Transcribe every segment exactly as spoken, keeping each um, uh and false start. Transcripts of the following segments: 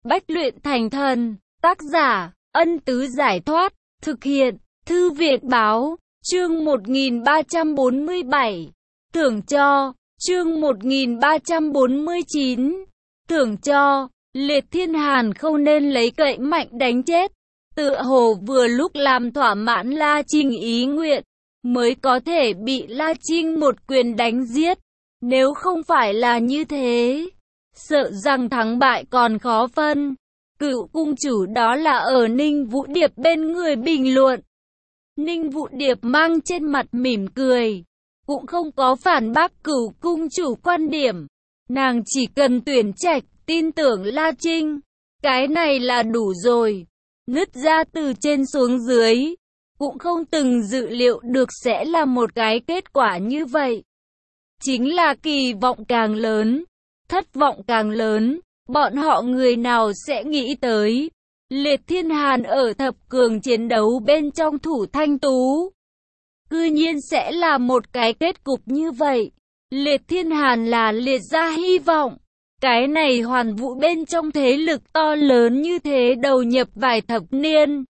Bách luyện thành thần. Tác giả, Ân Tứ Giải Thoát. Thực hiện, Thư viện Báo. Chương một nghìn ba trăm bốn mươi bảy. Thưởng cho. Chương một nghìn ba trăm bốn mươi chín. Thưởng cho. Liệt Thiên Hàn không nên lấy cậy mạnh đánh chết. Tựa hồ vừa lúc làm thỏa mãn La Trinh ý nguyện, mới có thể bị La Trinh một quyền đánh giết. Nếu không phải là như thế, sợ rằng thắng bại còn khó phân. Cựu cung chủ đó là ở Ninh Vũ Điệp bên người bình luận. Ninh Vũ Điệp mang trên mặt mỉm cười, cũng không có phản bác cửu cung chủ quan điểm. Nàng chỉ cần tuyển trạch, tin tưởng La Trinh, cái này là đủ rồi. Nứt ra từ trên xuống dưới, cũng không từng dự liệu được sẽ là một cái kết quả như vậy. Chính là kỳ vọng càng lớn, thất vọng càng lớn, bọn họ người nào sẽ nghĩ tới. Liệt Thiên Hàn ở thập cường chiến đấu bên trong thủ thanh tú, cư nhiên sẽ là một cái kết cục như vậy. Liệt Thiên Hàn là liệt gia hy vọng. Cái này hoàn vũ bên trong thế lực to lớn như thế đầu nhập vài thập niên,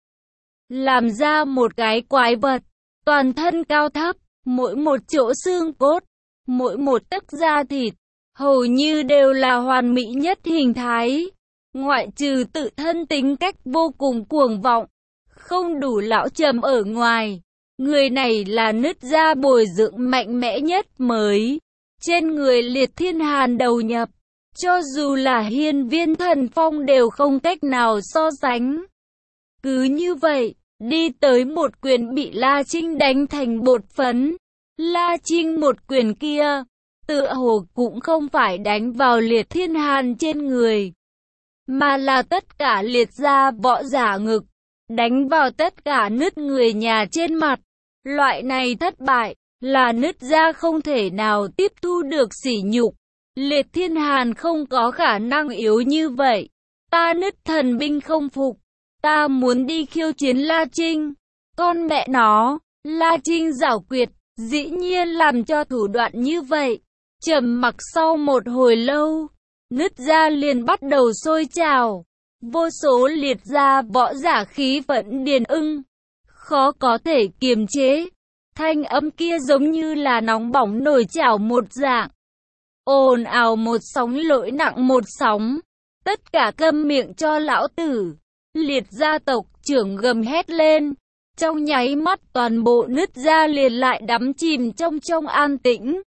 làm ra một cái quái vật, toàn thân cao thấp, mỗi một chỗ xương cốt, mỗi một tấc da thịt, hầu như đều là hoàn mỹ nhất hình thái. Ngoại trừ tự thân tính cách vô cùng cuồng vọng, không đủ lão trầm ở ngoài, người này là nứt ra bồi dưỡng mạnh mẽ nhất mới. Trên người Liệt Thiên Hàn đầu nhập, cho dù là hiên viên thần phong đều không cách nào so sánh. Cứ như vậy, đi tới một quyền bị La Trinh đánh thành bột phấn. La Trinh một quyền kia, tựa hồ cũng không phải đánh vào Liệt Thiên Hàn trên người, mà là tất cả liệt ra võ giả ngực, đánh vào tất cả nứt người nhà trên mặt. Loại này thất bại, là nứt ra không thể nào tiếp thu được sỉ nhục. Liệt Thiên Hàn không có khả năng yếu như vậy. Ta nứt thần binh không phục. Ta muốn đi khiêu chiến La Trinh. Con mẹ nó, La Trinh giảo quyệt, dĩ nhiên làm cho thủ đoạn như vậy. Trầm mặc sau một hồi lâu, nứt ra liền bắt đầu sôi trào. Vô số liệt ra võ giả khí phẫn điền ưng, khó có thể kiềm chế. Thanh âm kia giống như là nóng bỏng nổi chảo một dạng. Ồn ào một sóng lỗi nặng một sóng. Tất cả câm miệng cho lão tử. Liệt gia tộc trưởng gầm hét lên. Trong nháy mắt toàn bộ nứt ra liền lại đắm chìm trong trong an tĩnh.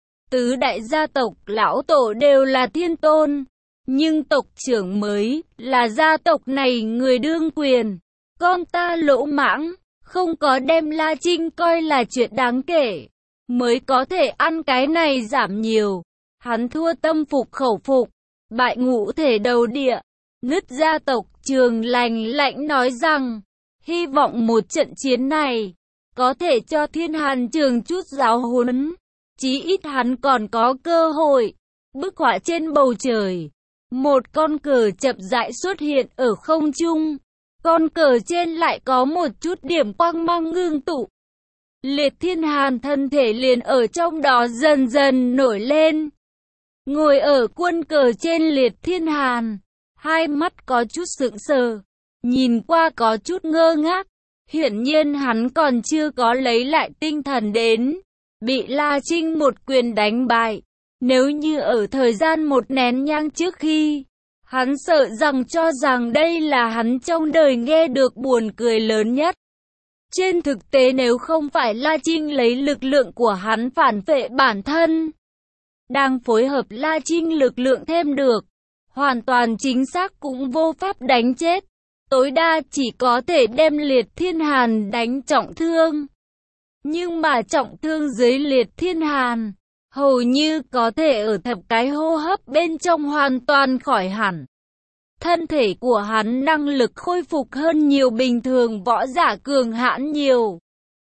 Tứ đại gia tộc lão tổ đều là thiên tôn, nhưng tộc trưởng mới là gia tộc này người đương quyền. Con ta lỗ mãng, không có đem La Trinh coi là chuyện đáng kể, mới có thể ăn cái này giảm nhiều. Hắn thua tâm phục khẩu phục, bại ngũ thể đầu địa. Nứt gia tộc Trường lành lạnh nói rằng, hy vọng một trận chiến này có thể cho Thiên Hàn Trường chút giáo huấn, chí ít hắn còn có cơ hội. Bức họa trên bầu trời, một con cờ chậm rãi xuất hiện ở không trung. Con cờ trên lại có một chút điểm quang mang ngưng tụ. Liệt Thiên Hàn thân thể liền ở trong đó dần dần nổi lên. Ngồi ở quân cờ trên Liệt Thiên Hàn, hai mắt có chút sững sờ, nhìn qua có chút ngơ ngác. Hiển nhiên hắn còn chưa có lấy lại tinh thần đến, bị La Trinh một quyền đánh bại. Nếu như ở thời gian một nén nhang trước khi, hắn sợ rằng cho rằng đây là hắn trong đời nghe được buồn cười lớn nhất. Trên thực tế nếu không phải La Trinh lấy lực lượng của hắn phản phệ bản thân, đang phối hợp La Trinh lực lượng thêm được, hoàn toàn chính xác cũng vô pháp đánh chết. Tối đa chỉ có thể đem Liệt Thiên Hàn đánh trọng thương. Nhưng mà trọng thương dưới Liệt Thiên Hàn, hầu như có thể ở thập cái hô hấp bên trong hoàn toàn khỏi hẳn. Thân thể của hắn năng lực khôi phục hơn nhiều bình thường võ giả cường hãn nhiều.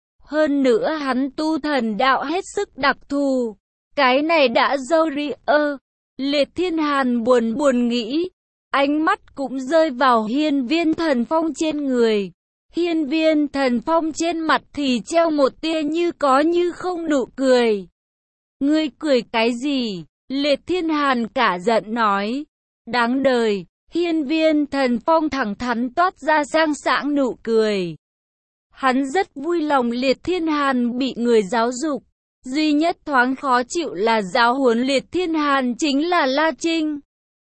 Hơn nữa hắn tu thần đạo hết sức đặc thù. Cái này đã dâu ri ơ. Liệt Thiên Hàn buồn buồn nghĩ. Ánh mắt cũng rơi vào hiên viên thần phong trên người. Hiên viên thần phong trên mặt thì treo một tia như có như không nụ cười. Ngươi cười cái gì? Liệt Thiên Hàn cả giận nói. Đáng đời, Hiên Viên Thần Phong thẳng thắn toát ra sang sảng nụ cười. Hắn rất vui lòng Liệt Thiên Hàn bị người giáo dục. Duy nhất thoáng khó chịu là giáo huấn Liệt Thiên Hàn chính là La Trinh.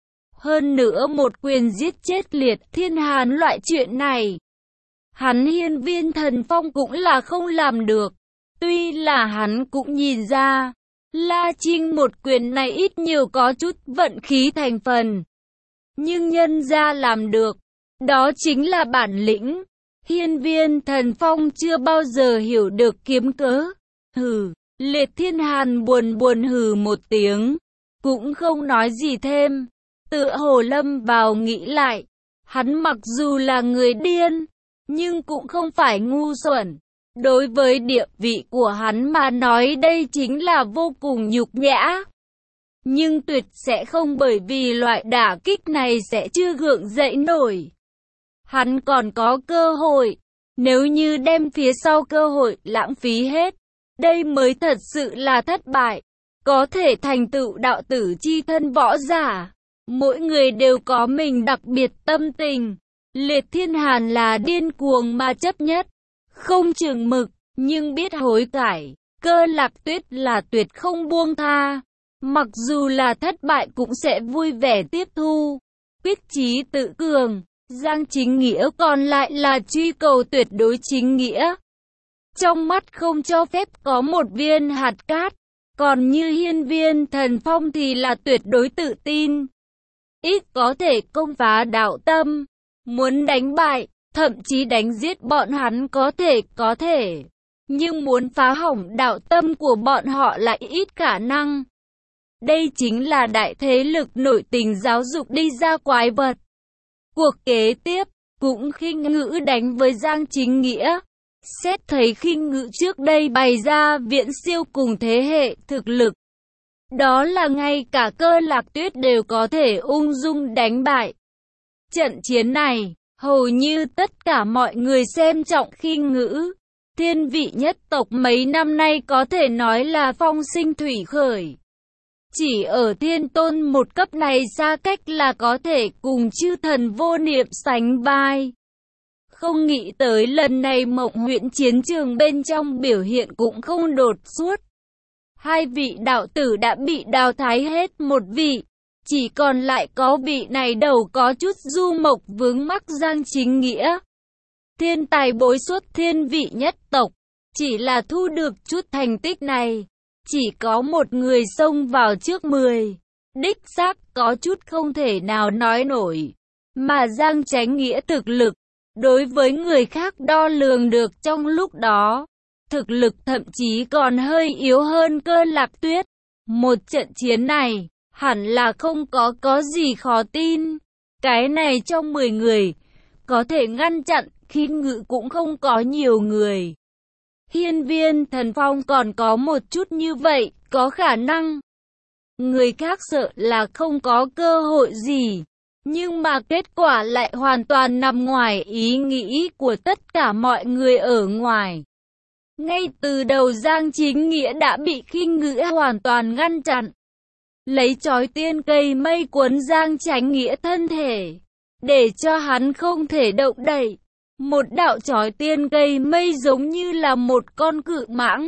Hơn nữa một quyền giết chết Liệt Thiên Hàn loại chuyện này, hắn Hiên Viên Thần Phong cũng là không làm được. Tuy là hắn cũng nhìn ra, La Trinh một quyền này ít nhiều có chút vận khí thành phần. Nhưng nhân ra làm được, đó chính là bản lĩnh. Hiên Viên Thần Phong chưa bao giờ hiểu được kiếm cớ. Hừ, Liệt Thiên Hàn buồn buồn hừ một tiếng, cũng không nói gì thêm. Tựa hồ lâm vào nghĩ lại, hắn mặc dù là người điên, nhưng cũng không phải ngu xuẩn. Đối với địa vị của hắn mà nói đây chính là vô cùng nhục nhã. Nhưng tuyệt sẽ không bởi vì loại đả kích này sẽ chưa gượng dậy nổi. Hắn còn có cơ hội, nếu như đem phía sau cơ hội lãng phí hết, đây mới thật sự là thất bại. Có thể thành tựu đạo tử chi thân võ giả, mỗi người đều có mình đặc biệt tâm tình. Liệt Thiên Hàn là điên cuồng mà chấp nhất, không chừng mực, nhưng biết hối cải. Cơ Lạc Tuyết là tuyệt không buông tha, mặc dù là thất bại cũng sẽ vui vẻ tiếp thu. Quyết chí tự cường, Giang Chính Nghĩa còn lại là truy cầu tuyệt đối chính nghĩa. Trong mắt không cho phép có một viên hạt cát, còn như Hiên Viên Thần Phong thì là tuyệt đối tự tin. Ít có thể công phá đạo tâm, muốn đánh bại, thậm chí đánh giết bọn hắn có thể, có thể. Nhưng muốn phá hỏng đạo tâm của bọn họ lại ít khả năng. Đây chính là đại thế lực nội tình giáo dục đi ra quái vật. Cuộc kế tiếp, cũng khinh ngữ đánh với Giang Chính Nghĩa. Xét thấy khinh ngữ trước đây bày ra viễn siêu cùng thế hệ thực lực. Đó là ngay cả Cơ Lạc Tuyết đều có thể ung dung đánh bại. Trận chiến này, hầu như tất cả mọi người xem trọng khinh ngữ. Thiên vị nhất tộc mấy năm nay có thể nói là phong sinh thủy khởi. Chỉ ở thiên tôn một cấp này xa cách là có thể cùng chư thần vô niệm sánh vai. Không nghĩ tới lần này Mộng Huyễn chiến trường bên trong biểu hiện cũng không đột xuất. Hai vị đạo tử đã bị đào thái hết một vị, chỉ còn lại có vị này đầu có chút du mộc vướng mắc Giang Chính Nghĩa. Thiên tài bối xuất thiên vị nhất tộc, chỉ là thu được chút thành tích này, chỉ có một người xông vào trước mười. Đích xác có chút không thể nào nói nổi, mà Giang Chánh Nghĩa thực lực, đối với người khác đo lường được trong lúc đó. Thực lực thậm chí còn hơi yếu hơn Cơ Lạc Tuyết. Một trận chiến này, hẳn là không có có gì khó tin. Cái này trong mười người, có thể ngăn chặn, khinh ngữ cũng không có nhiều người. Hiên Viên Thần Phong còn có một chút như vậy, có khả năng. Người khác sợ là không có cơ hội gì. Nhưng mà kết quả lại hoàn toàn nằm ngoài ý nghĩ của tất cả mọi người ở ngoài. Ngay từ đầu Giang Chính Nghĩa đã bị khinh ngữ hoàn toàn ngăn chặn. Lấy chói tiên cây mây cuốn Giang Chánh Nghĩa thân thể, để cho hắn không thể động đậy. Một đạo chói tiên cây mây giống như là một con cự mãng,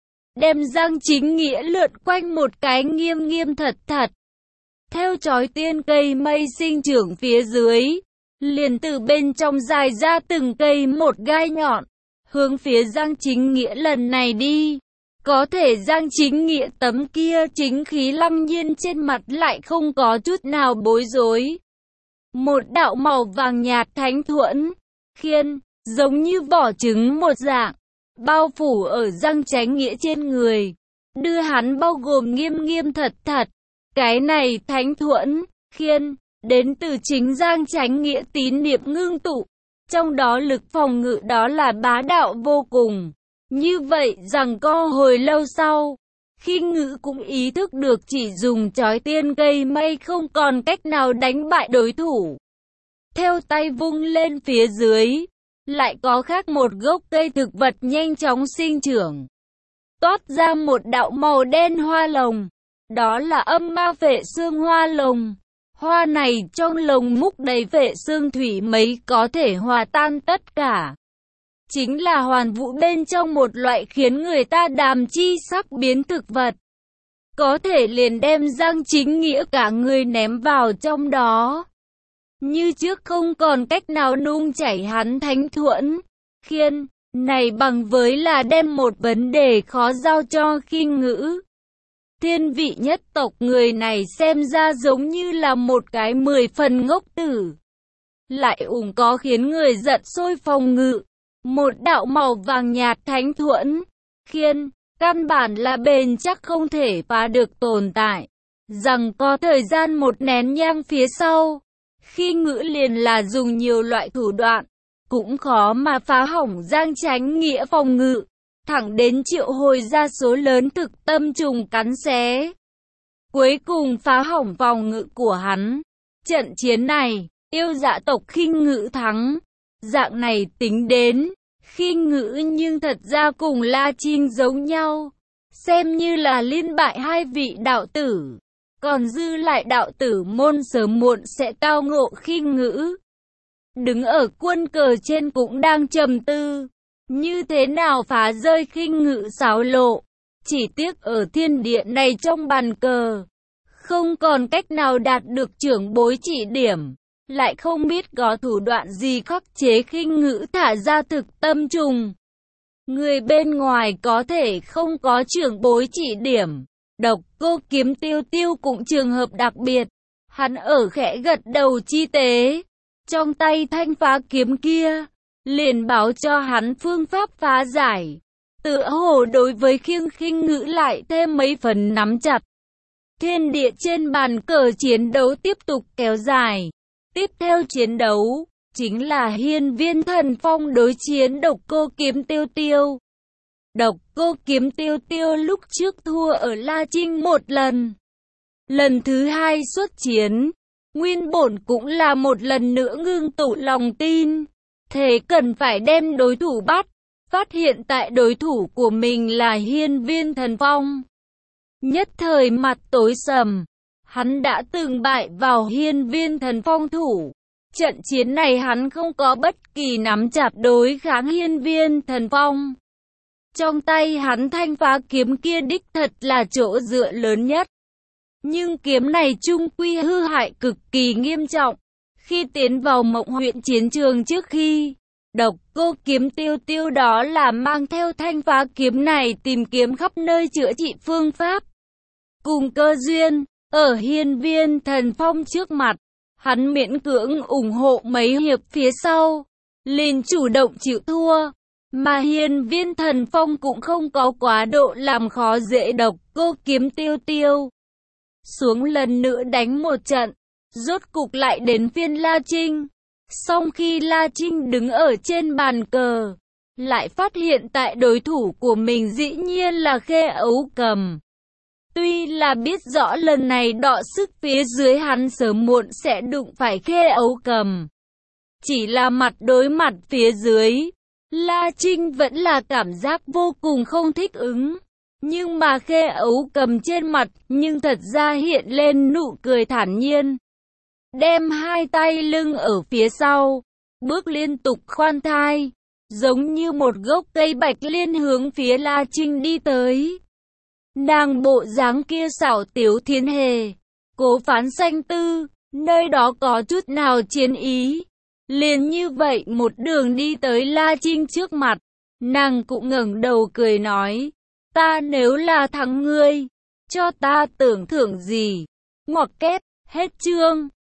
đem Giang Chính Nghĩa lượn quanh một cái nghiêm nghiêm thật thật. Theo chói tiên cây mây sinh trưởng phía dưới, liền từ bên trong dài ra từng cây một gai nhọn, hướng phía Giang Chính Nghĩa lần này đi. Có thể Giang Chính Nghĩa tấm kia chính khí lăng nhiên trên mặt lại không có chút nào bối rối. Một đạo màu vàng nhạt thánh thuẫn, khiên, giống như vỏ trứng một dạng, bao phủ ở Giang Chánh Nghĩa trên người, đưa hắn bao gồm nghiêm nghiêm thật thật. Cái này thánh thuẫn, khiên, đến từ chính Giang Chánh Nghĩa tín niệm ngưng tụ, trong đó lực phòng ngự đó là bá đạo vô cùng. Như vậy rằng co hồi lâu sau, khinh ngữ cũng ý thức được chỉ dùng chói tiên cây mây không còn cách nào đánh bại đối thủ. Theo tay vung lên phía dưới, lại có khác một gốc cây thực vật nhanh chóng sinh trưởng, toát ra một đạo màu đen hoa lồng. Đó là âm ma phệ xương hoa lồng. Hoa này trong lồng múc đầy vệ xương thủy mấy có thể hòa tan tất cả. Chính là hoàn vũ bên trong một loại khiến người ta đàm chi sắc biến thực vật. Có thể liền đem Giang Chính Nghĩa cả người ném vào trong đó. Như trước không còn cách nào nung chảy hắn thánh thuẫn, khiên, này bằng với là đem một vấn đề khó giao cho Khinh Ngữ. Thiên vị nhất tộc người này xem ra giống như là một cái mười phần ngốc tử. Lại ủng có khiến người giận sôi phòng ngự. Một đạo màu vàng nhạt thánh thuẫn, khiên, căn bản là bền chắc không thể phá được tồn tại. Rằng có thời gian một nén nhang phía sau, Khinh Ngữ liền là dùng nhiều loại thủ đoạn, cũng khó mà phá hỏng Giang Chánh Nghĩa phòng ngự, thẳng đến triệu hồi ra số lớn thực tâm trùng cắn xé. Cuối cùng phá hỏng phòng ngự của hắn. Trận chiến này, yêu dạ tộc Khinh Ngữ thắng. Dạng này tính đến, Khinh Ngữ nhưng thật ra cùng La Trinh giống nhau, xem như là liên bại hai vị đạo tử. Còn dư lại đạo tử môn sớm muộn sẽ cao ngộ Khinh Ngữ. Đứng ở quân cờ trên cũng đang trầm tư, như thế nào phá rơi Khinh Ngữ xáo lộ. Chỉ tiếc ở thiên địa này trong bàn cờ, không còn cách nào đạt được trưởng bối chỉ điểm. Lại không biết có thủ đoạn gì khắc chế Khinh Ngữ thả ra thực tâm trùng. Người bên ngoài có thể không có trưởng bối chỉ điểm. Độc Cô Kiếm Tiêu Tiêu cũng trường hợp đặc biệt. Hắn ở khẽ gật đầu chi tế. Trong tay thanh phá kiếm kia, liền báo cho hắn phương pháp phá giải. Tựa hồ đối với khiêng Khinh Ngữ lại thêm mấy phần nắm chặt. Thiên địa trên bàn cờ chiến đấu tiếp tục kéo dài. Tiếp theo chiến đấu, chính là Hiên Viên Thần Phong đối chiến Độc Cô Kiếm Tiêu Tiêu. Độc Cô Kiếm Tiêu Tiêu lúc trước thua ở La Trinh một lần. Lần thứ hai xuất chiến, nguyên bổn cũng là một lần nữa ngưng tụ lòng tin. Thế cần phải đem đối thủ bắt, phát hiện tại đối thủ của mình là Hiên Viên Thần Phong. Nhất thời mặt tối sầm. Hắn đã từng bại vào Hiên Viên Thần Phong thủ. Trận chiến này hắn không có bất kỳ nắm chặt đối kháng Hiên Viên Thần Phong. Trong tay hắn thanh phá kiếm kia đích thật là chỗ dựa lớn nhất. Nhưng kiếm này chung quy hư hại cực kỳ nghiêm trọng. Khi tiến vào Mộng huyện chiến trường trước khi, Độc Cô Kiếm Tiêu Tiêu đó là mang theo thanh phá kiếm này tìm kiếm khắp nơi chữa trị phương pháp. Cùng cơ duyên, ở Hiên Viên Thần Phong trước mặt, hắn miễn cưỡng ủng hộ mấy hiệp phía sau, liền chủ động chịu thua. Mà Hiên Viên Thần Phong cũng không có quá độ làm khó dễ Độc Cô Kiếm Tiêu Tiêu. Xuống lần nữa đánh một trận, rốt cục lại đến phiên La Trinh. Song khi La Trinh đứng ở trên bàn cờ, lại phát hiện tại đối thủ của mình dĩ nhiên là Khê Ấu Cầm. Tuy là biết rõ lần này đọ sức phía dưới hắn sớm muộn sẽ đụng phải Khê Ấu Cầm. Chỉ là mặt đối mặt phía dưới, La Trinh vẫn là cảm giác vô cùng không thích ứng. Nhưng mà Khê Ấu Cầm trên mặt nhưng thật ra hiện lên nụ cười thản nhiên. Đem hai tay lưng ở phía sau, bước liên tục khoan thai, giống như một gốc cây bạch liên hướng phía La Trinh đi tới. Nàng bộ dáng kia xảo tiếu thiên hề, cố phán sanh tư, nơi đó có chút nào chiến ý. Liền như vậy một đường đi tới La Trinh trước mặt, nàng cũng ngẩng đầu cười nói, ta nếu là thắng ngươi, cho ta tưởng thưởng gì? Ngoặc kép, hết chương.